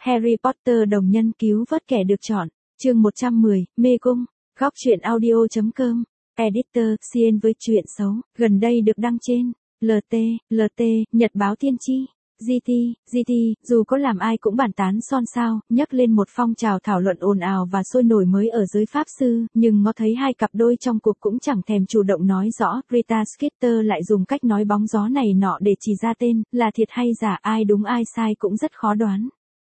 Harry Potter đồng nhân cứu vớt kẻ được chọn. Chương 110, Mê cung. Góc truyện audio.com. Editor, CN với chuyện xấu, gần đây được đăng trên LT, Nhật báo Tiên tri. GT, dù có làm ai cũng bàn tán xôn xao, nhắc lên một phong trào thảo luận ồn ào và sôi nổi mới ở giới pháp sư, nhưng ngó thấy hai cặp đôi trong cuộc cũng chẳng thèm chủ động nói rõ. Rita Skeeter lại dùng cách nói bóng gió này nọ để chỉ ra tên, là thiệt hay giả, ai đúng ai sai cũng rất khó đoán.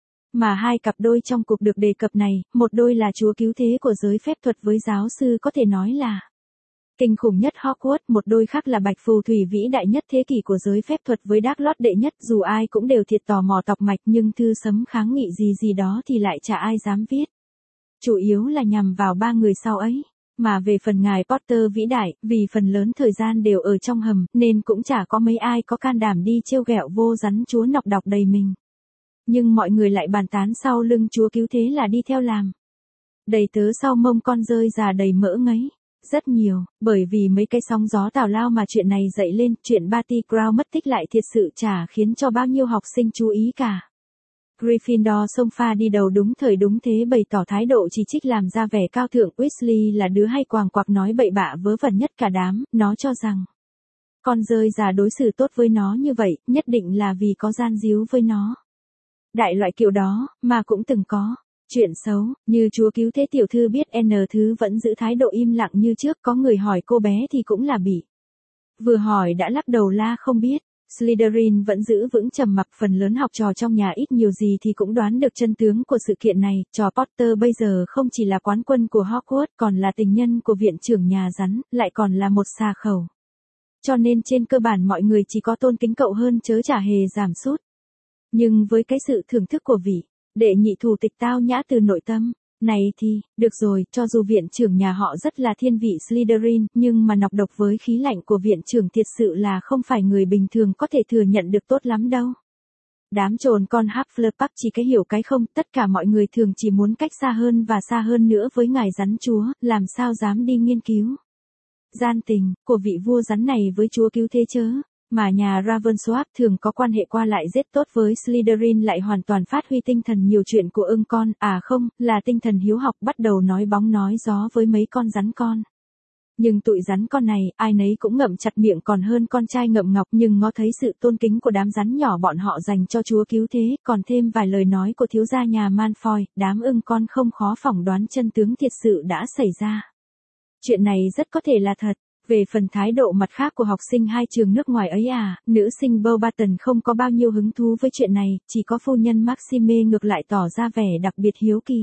Mà hai cặp đôi trong cuộc được đề cập này, một đôi là chúa cứu thế của giới phép thuật với giáo sư có thể nói là kinh khủng nhất Hogwarts, một đôi khác là bạch phù thủy vĩ đại nhất thế kỷ của giới phép thuật với Dark Lord đệ nhất. Dù ai cũng đều thiệt tò mò tọc mạch nhưng thư sấm kháng nghị gì đó thì lại chả ai dám viết. Chủ yếu là nhằm vào ba người sau ấy. Mà về phần ngài Potter vĩ đại, vì phần lớn thời gian đều ở trong hầm, nên cũng chả có mấy ai có can đảm đi trêu ghẹo vô rắn chúa nọc độc đầy mình. Nhưng mọi người lại bàn tán sau lưng chúa cứu thế là đi theo làm đầy tớ sau mông con rơi già đầy mỡ ngấy. Rất nhiều, bởi vì mấy cái sóng gió tào lao mà chuyện này dậy lên, chuyện Barty Crouch mất tích lại thiệt sự chả khiến cho bao nhiêu học sinh chú ý cả. Gryffindor xông pha đi đầu đúng thời đúng thế bày tỏ thái độ chỉ trích làm ra vẻ cao thượng. Weasley là đứa hay quàng quạc nói bậy bạ vớ vẩn nhất cả đám, nó cho rằng con rơi già đối xử tốt với nó như vậy, nhất định là vì có gian díu với nó. Đại loại kiểu đó, mà cũng từng có. Chuyện xấu, như chúa cứu thế tiểu thư biết N thứ vẫn giữ thái độ im lặng như trước, có người hỏi cô bé thì cũng là bị. Vừa hỏi đã lắc đầu la không biết. Slytherin vẫn giữ vững trầm mặc, phần lớn học trò trong nhà ít nhiều gì thì cũng đoán được chân tướng của sự kiện này. Trò Potter bây giờ không chỉ là quán quân của Hogwarts, còn là tình nhân của viện trưởng nhà rắn, lại còn là một xà khẩu. Cho nên trên cơ bản mọi người chỉ có tôn kính cậu hơn chớ chả hề giảm sút. Nhưng với cái sự thưởng thức của vị đệ nhị thủ tịch tao nhã từ nội tâm này thì, được rồi, cho dù viện trưởng nhà họ rất là thiên vị Slytherin, nhưng mà nọc độc với khí lạnh của viện trưởng thiệt sự là không phải người bình thường có thể thừa nhận được tốt lắm đâu. Đám trồn con Hufflepuff chỉ cái hiểu cái không, tất cả mọi người thường chỉ muốn cách xa hơn và xa hơn nữa với ngài rắn chúa, làm sao dám đi nghiên cứu gian tình của vị vua rắn này với chúa cứu thế chớ. Mà nhà Ravensworth thường có quan hệ qua lại rất tốt với Slytherin lại hoàn toàn phát huy tinh thần nhiều chuyện của ưng con, không, là tinh thần hiếu học, bắt đầu nói bóng nói gió với mấy con rắn con. Nhưng tụi rắn con này, ai nấy cũng ngậm chặt miệng còn hơn con trai ngậm ngọc, nhưng ngó thấy sự tôn kính của đám rắn nhỏ bọn họ dành cho chúa cứu thế, còn thêm vài lời nói của thiếu gia nhà Malfoy, đám ưng con không khó phỏng đoán chân tướng thiệt sự đã xảy ra. Chuyện này rất có thể là thật. Về phần thái độ mặt khác của học sinh hai trường nước ngoài ấy nữ sinh Beauxbaton không có bao nhiêu hứng thú với chuyện này, chỉ có phu nhân Maxime ngược lại tỏ ra vẻ đặc biệt hiếu kỳ.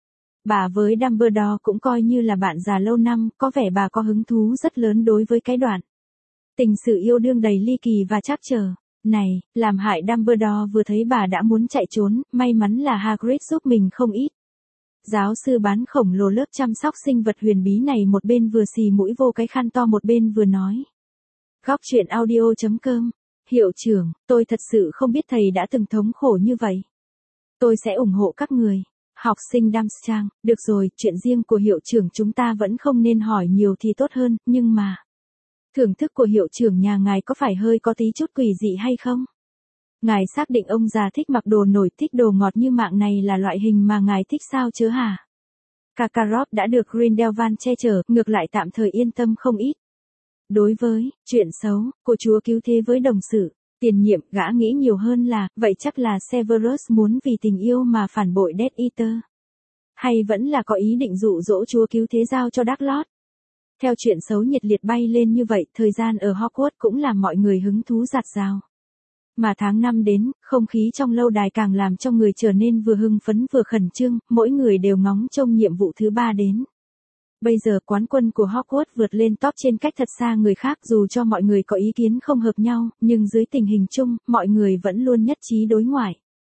Bà với Dumbledore cũng coi như là bạn già lâu năm, có vẻ bà có hứng thú rất lớn đối với cái đoạn tình sự yêu đương đầy ly kỳ và trắc trở này, làm hại Dumbledore vừa thấy bà đã muốn chạy trốn, may mắn là Hagrid giúp mình không ít. Giáo sư bán khổng lồ lớp chăm sóc sinh vật huyền bí này một bên vừa xì mũi vô cái khăn to một bên vừa nói. Góc truyện audio.com. Hiệu trưởng, tôi thật sự không biết thầy đã từng thống khổ như vậy. Tôi sẽ ủng hộ các người. Học sinh Darmstrang, được rồi, chuyện riêng của hiệu trưởng chúng ta vẫn không nên hỏi nhiều thì tốt hơn, nhưng mà thưởng thức của hiệu trưởng nhà ngài có phải hơi có tí chút quỷ dị hay không? Ngài xác định ông già thích mặc đồ nổi, thích đồ ngọt như mạng này là loại hình mà ngài thích sao chứ hả? Kakarot đã được Grindelwald che chở, ngược lại tạm thời yên tâm không ít. Đối với chuyện xấu của chúa cứu thế với đồng sự tiền nhiệm, gã nghĩ nhiều hơn là, vậy chắc là Severus muốn vì tình yêu mà phản bội Death Eater. Hay vẫn là có ý định dụ dỗ chúa cứu thế giao cho Dark Lord. Theo chuyện xấu nhiệt liệt bay lên như vậy, thời gian ở Hogwarts cũng làm mọi người hứng thú dạt dào. Mà tháng 5 đến, không khí trong lâu đài càng làm cho người trở nên vừa hưng phấn vừa khẩn trương, mỗi người đều ngóng trông nhiệm vụ thứ 3 đến. Bây giờ quán quân của Hogwarts vượt lên top trên cách thật xa người khác, dù cho mọi người có ý kiến không hợp nhau, nhưng dưới tình hình chung, mọi người vẫn luôn nhất trí đối ngoại.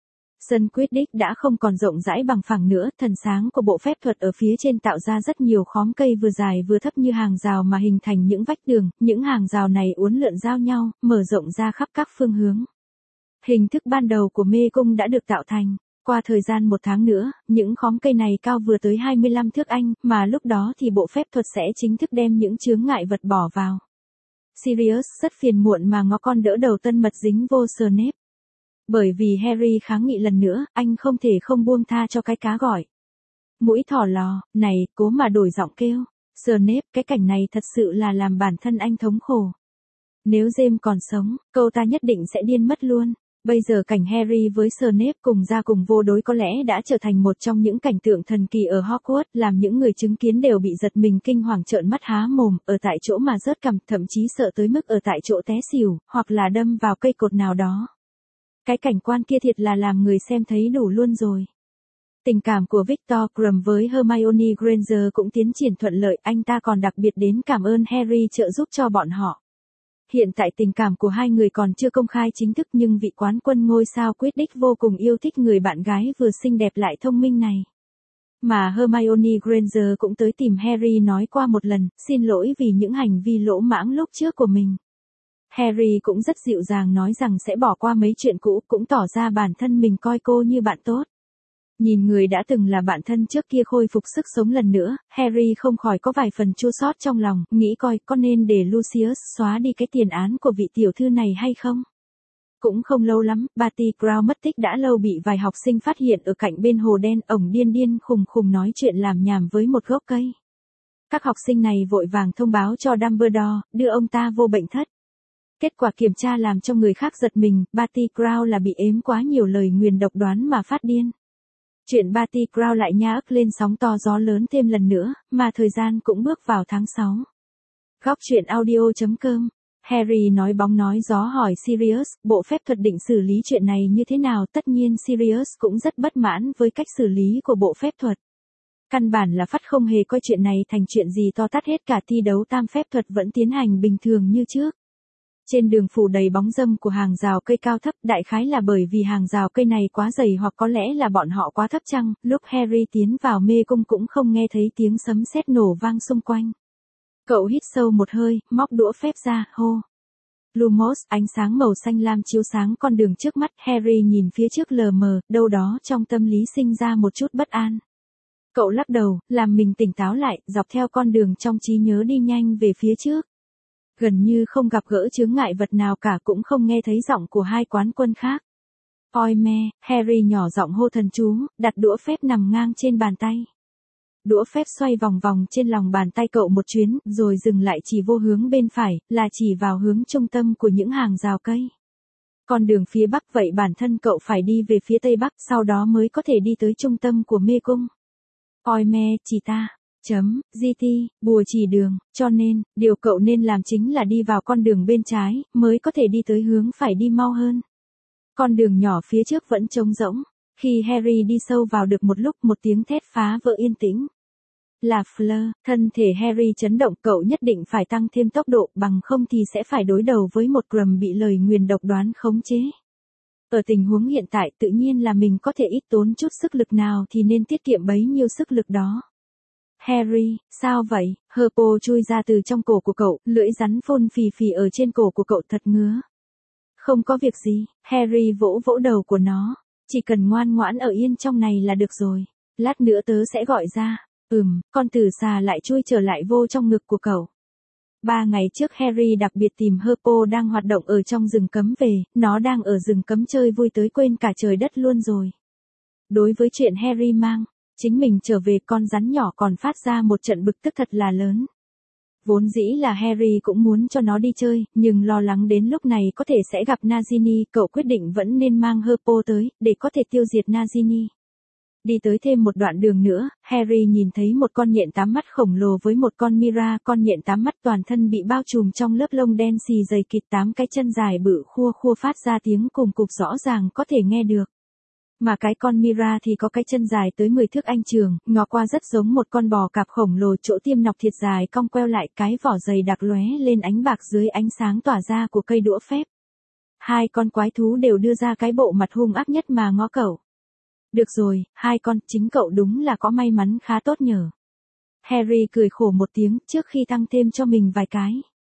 Sân Quidditch đã không còn rộng rãi bằng phẳng nữa, thần sáng của bộ phép thuật ở phía trên tạo ra rất nhiều khóm cây vừa dài vừa thấp như hàng rào mà hình thành những vách tường, những hàng rào này uốn lượn giao nhau, mở rộng ra khắp các phương hướng. Hình thức ban đầu của mê cung đã được tạo thành. Qua thời gian 1 tháng nữa, những khóm cây này cao vừa tới 25 thước Anh, mà lúc đó thì bộ phép thuật sẽ chính thức đem những chướng ngại vật bỏ vào. Sirius rất phiền muộn mà ngó con đỡ đầu tân mật dính vô Snape. Bởi vì Harry kháng nghị lần nữa, anh không thể không buông tha cho cái cá gọi. Mũi thỏ lò, này, cố mà đổi giọng kêu. Snape, cái cảnh này thật sự là làm bản thân anh thống khổ. Nếu James còn sống, cậu ta nhất định sẽ điên mất luôn. Bây giờ cảnh Harry với Snape cùng ra cùng vô đối có lẽ đã trở thành một trong những cảnh tượng thần kỳ ở Hogwarts, làm những người chứng kiến đều bị giật mình kinh hoàng trợn mắt há mồm, ở tại chỗ mà rớt cằm, thậm chí sợ tới mức ở tại chỗ té xỉu, hoặc là đâm vào cây cột nào đó. Cái cảnh quan kia thiệt là làm người xem thấy đủ luôn rồi. Tình cảm của Victor Krum với Hermione Granger cũng tiến triển thuận lợi, anh ta còn đặc biệt đến cảm ơn Harry trợ giúp cho bọn họ. Hiện tại tình cảm của hai người còn chưa công khai chính thức nhưng vị quán quân ngôi sao Quidditch vô cùng yêu thích người bạn gái vừa xinh đẹp lại thông minh này. Mà Hermione Granger cũng tới tìm Harry nói qua một lần, xin lỗi vì những hành vi lỗ mãng lúc trước của mình. Harry cũng rất dịu dàng nói rằng sẽ bỏ qua mấy chuyện cũ, cũng tỏ ra bản thân mình coi cô như bạn tốt. Nhìn người đã từng là bạn thân trước kia khôi phục sức sống lần nữa, Harry không khỏi có vài phần chua xót trong lòng, nghĩ coi có nên để Lucius xóa đi cái tiền án của vị tiểu thư này hay không. Cũng không lâu lắm, Barty Crouch mất tích đã lâu bị vài học sinh phát hiện ở cạnh bên hồ đen, ổng điên điên khùng khùng nói chuyện làm nhảm với một gốc cây. Các học sinh này vội vàng thông báo cho Dumbledore, đưa ông ta vô bệnh thất. Kết quả kiểm tra làm cho người khác giật mình, Barty Crouch là bị ếm quá nhiều lời nguyền độc đoán mà phát điên. Chuyện Barty Crouch lại nhá ức lên sóng to gió lớn thêm lần nữa, mà thời gian cũng bước vào tháng 6. Góc truyện audio.com, Harry nói bóng nói gió hỏi Sirius, bộ phép thuật định xử lý chuyện này như thế nào? Tất nhiên Sirius cũng rất bất mãn với cách xử lý của bộ phép thuật. Căn bản là Phắt không hề coi chuyện này thành chuyện gì to tát hết, cả thi đấu tam phép thuật vẫn tiến hành bình thường như trước. Trên đường phủ đầy bóng râm của hàng rào cây cao thấp, đại khái là bởi vì hàng rào cây này quá dày hoặc có lẽ là bọn họ quá thấp chăng, lúc Harry tiến vào mê cung cũng không nghe thấy tiếng sấm sét nổ vang xung quanh. Cậu hít sâu một hơi, móc đũa phép ra, hô. Lumos, ánh sáng màu xanh lam chiếu sáng con đường trước mắt, Harry nhìn phía trước lờ mờ, đâu đó trong tâm lý sinh ra một chút bất an. Cậu lắc đầu, làm mình tỉnh táo lại, dọc theo con đường trong trí nhớ đi nhanh về phía trước. Gần như không gặp gỡ chướng ngại vật nào cả, cũng không nghe thấy giọng của hai quán quân khác. Oi me, Harry nhỏ giọng hô thần chú, đặt đũa phép nằm ngang trên bàn tay. Đũa phép xoay vòng vòng trên lòng bàn tay cậu một chuyến, rồi dừng lại chỉ vô hướng bên phải, là chỉ vào hướng trung tâm của những hàng rào cây. Con đường phía bắc, vậy bản thân cậu phải đi về phía tây bắc, sau đó mới có thể đi tới trung tâm của mê cung. Oi me, chỉ ta. GT, bùa chỉ đường, cho nên, điều cậu nên làm chính là đi vào con đường bên trái, mới có thể đi tới hướng phải đi mau hơn. Con đường nhỏ phía trước vẫn trống rỗng. Khi Harry đi sâu vào được một lúc, một tiếng thét phá vỡ yên tĩnh. Là Fleur, thân thể Harry chấn động, cậu nhất định phải tăng thêm tốc độ, bằng không thì sẽ phải đối đầu với một Krum bị lời nguyền độc đoán khống chế. Ở tình huống hiện tại tự nhiên là mình có thể ít tốn chút sức lực nào thì nên tiết kiệm bấy nhiêu sức lực đó. Harry, sao vậy? Herpo chui ra từ trong cổ của cậu, lưỡi rắn phun phì phì ở trên cổ của cậu thật ngứa. Không có việc gì, Harry vỗ vỗ đầu của nó. Chỉ cần ngoan ngoãn ở yên trong này là được rồi. Lát nữa tớ sẽ gọi ra. Con tử xà lại chui trở lại vô trong ngực của cậu. 3 ngày trước Harry đặc biệt tìm Herpo đang hoạt động ở trong rừng cấm về, nó đang ở rừng cấm chơi vui tới quên cả trời đất luôn rồi. Đối với chuyện Harry mang chính mình trở về, con rắn nhỏ còn phát ra một trận bực tức thật là lớn. Vốn dĩ là Harry cũng muốn cho nó đi chơi, nhưng lo lắng đến lúc này có thể sẽ gặp Nagini, cậu quyết định vẫn nên mang Herpo tới, để có thể tiêu diệt Nagini. Đi tới thêm một đoạn đường nữa, Harry nhìn thấy một con nhện 8 mắt khổng lồ với một con Mira, con nhện 8 mắt toàn thân bị bao trùm trong lớp lông đen xì dày kịt, 8 cái chân dài bự khua khua phát ra tiếng cùng cục rõ ràng có thể nghe được. Mà cái con Mira thì có cái chân dài tới 10 thước anh trường, ngó qua rất giống một con bò cạp khổng lồ, chỗ tiêm nọc thiệt dài cong queo lại, cái vỏ dày đặc lóe lên ánh bạc dưới ánh sáng tỏa ra của cây đũa phép. Hai con quái thú đều đưa ra cái bộ mặt hung ác nhất mà ngó cậu. Được rồi, hai con, chính cậu đúng là có may mắn khá tốt nhở. Harry cười khổ một tiếng trước khi tăng thêm cho mình vài cái.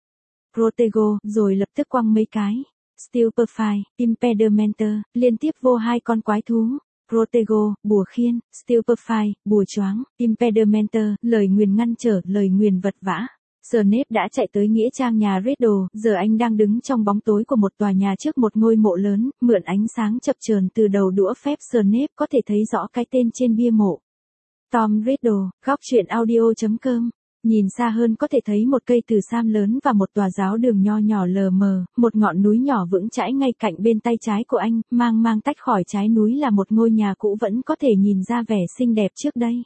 Protego, rồi lập tức quăng mấy cái. Stupefy, Impedimenter, liên tiếp vô hai con quái thú. Protego, bùa khiên, Stupefy, bùa choáng, Impedimenter, lời nguyền ngăn trở, lời nguyền vật vã. Snape đã chạy tới nghĩa trang nhà Riddle, giờ anh đang đứng trong bóng tối của một tòa nhà trước một ngôi mộ lớn, mượn ánh sáng chập chờn từ đầu đũa phép Snape có thể thấy rõ cái tên trên bia mộ. Tom Riddle, góc truyện audio.com. Nhìn xa hơn có thể thấy một cây từ sam lớn và một tòa giáo đường nho nhỏ lờ mờ, một ngọn núi nhỏ vững chãi ngay cạnh bên tay trái của anh, mang tách khỏi trái núi là một ngôi nhà cũ vẫn có thể nhìn ra vẻ xinh đẹp trước đây.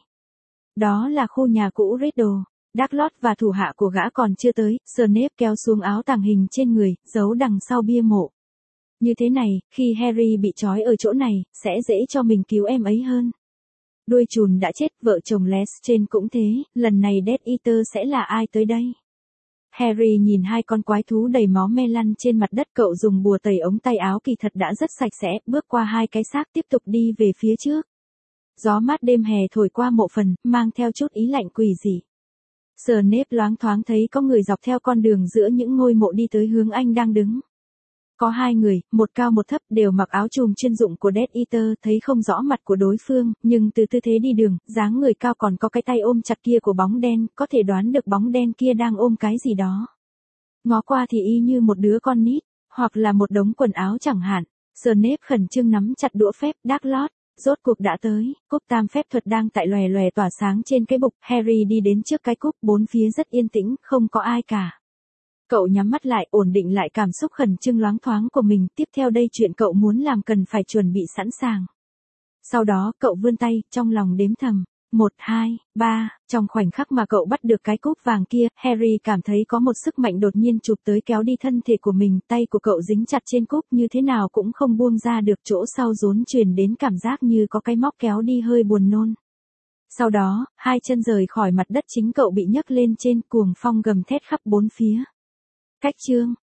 Đó là khu nhà cũ Riddle. Dumbledore và thủ hạ của gã còn chưa tới, Snape kéo xuống áo tàng hình trên người, giấu đằng sau bia mộ. Như thế này, khi Harry bị trói ở chỗ này, sẽ dễ cho mình cứu em ấy hơn. Đuôi chùn đã chết, vợ chồng Lestrange cũng thế, lần này Death Eater sẽ là ai tới đây? Harry nhìn hai con quái thú đầy máu me lăn trên mặt đất, cậu dùng bùa tẩy ống tay áo kỳ thật đã rất sạch sẽ, bước qua hai cái xác tiếp tục đi về phía trước. Gió mát đêm hè thổi qua mộ phần, mang theo chút ý lạnh quỷ dị. Snape loáng thoáng thấy có người dọc theo con đường giữa những ngôi mộ đi tới hướng anh đang đứng. Có hai người, một cao một thấp, đều mặc áo trùm chuyên dụng của Death Eater, thấy không rõ mặt của đối phương, nhưng từ tư thế đi đường, dáng người cao còn có cái tay ôm chặt kia của bóng đen, có thể đoán được bóng đen kia đang ôm cái gì đó. Ngó qua thì y như một đứa con nít, hoặc là một đống quần áo chẳng hạn. Snape khẩn trương nắm chặt đũa phép. Dumbledore, rốt cuộc đã tới, cúp tam phép thuật đang tại lòe lòe tỏa sáng trên cái bục. Harry đi đến trước cái cúp, bốn phía rất yên tĩnh, không có ai cả. Cậu nhắm mắt lại, ổn định lại cảm xúc khẩn trương loáng thoáng của mình, tiếp theo đây chuyện cậu muốn làm cần phải chuẩn bị sẵn sàng. Sau đó, cậu vươn tay, trong lòng đếm thầm, 1, 2, 3, trong khoảnh khắc mà cậu bắt được cái cúp vàng kia, Harry cảm thấy có một sức mạnh đột nhiên chụp tới kéo đi thân thể của mình, tay của cậu dính chặt trên cúp như thế nào cũng không buông ra được, chỗ sau rốn truyền đến cảm giác như có cái móc kéo đi hơi buồn nôn. Sau đó, hai chân rời khỏi mặt đất, chính cậu bị nhấc lên trên, cuồng phong gầm thét khắp bốn phía. Cách chương